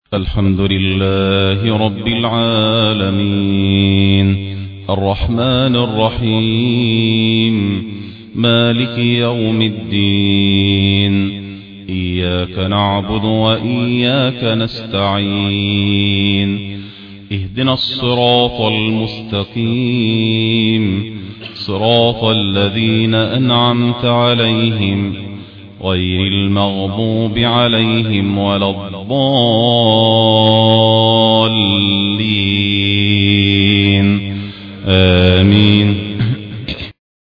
الحمد لله رب العالمين الرحمن الرحيم مالك يوم الدين إياك نعبد وإياك نستعين اهدنا الصراط المستقيم صراط الذين أنعمت عليهم غير المغضوب عليهم ولا الضالين آمين.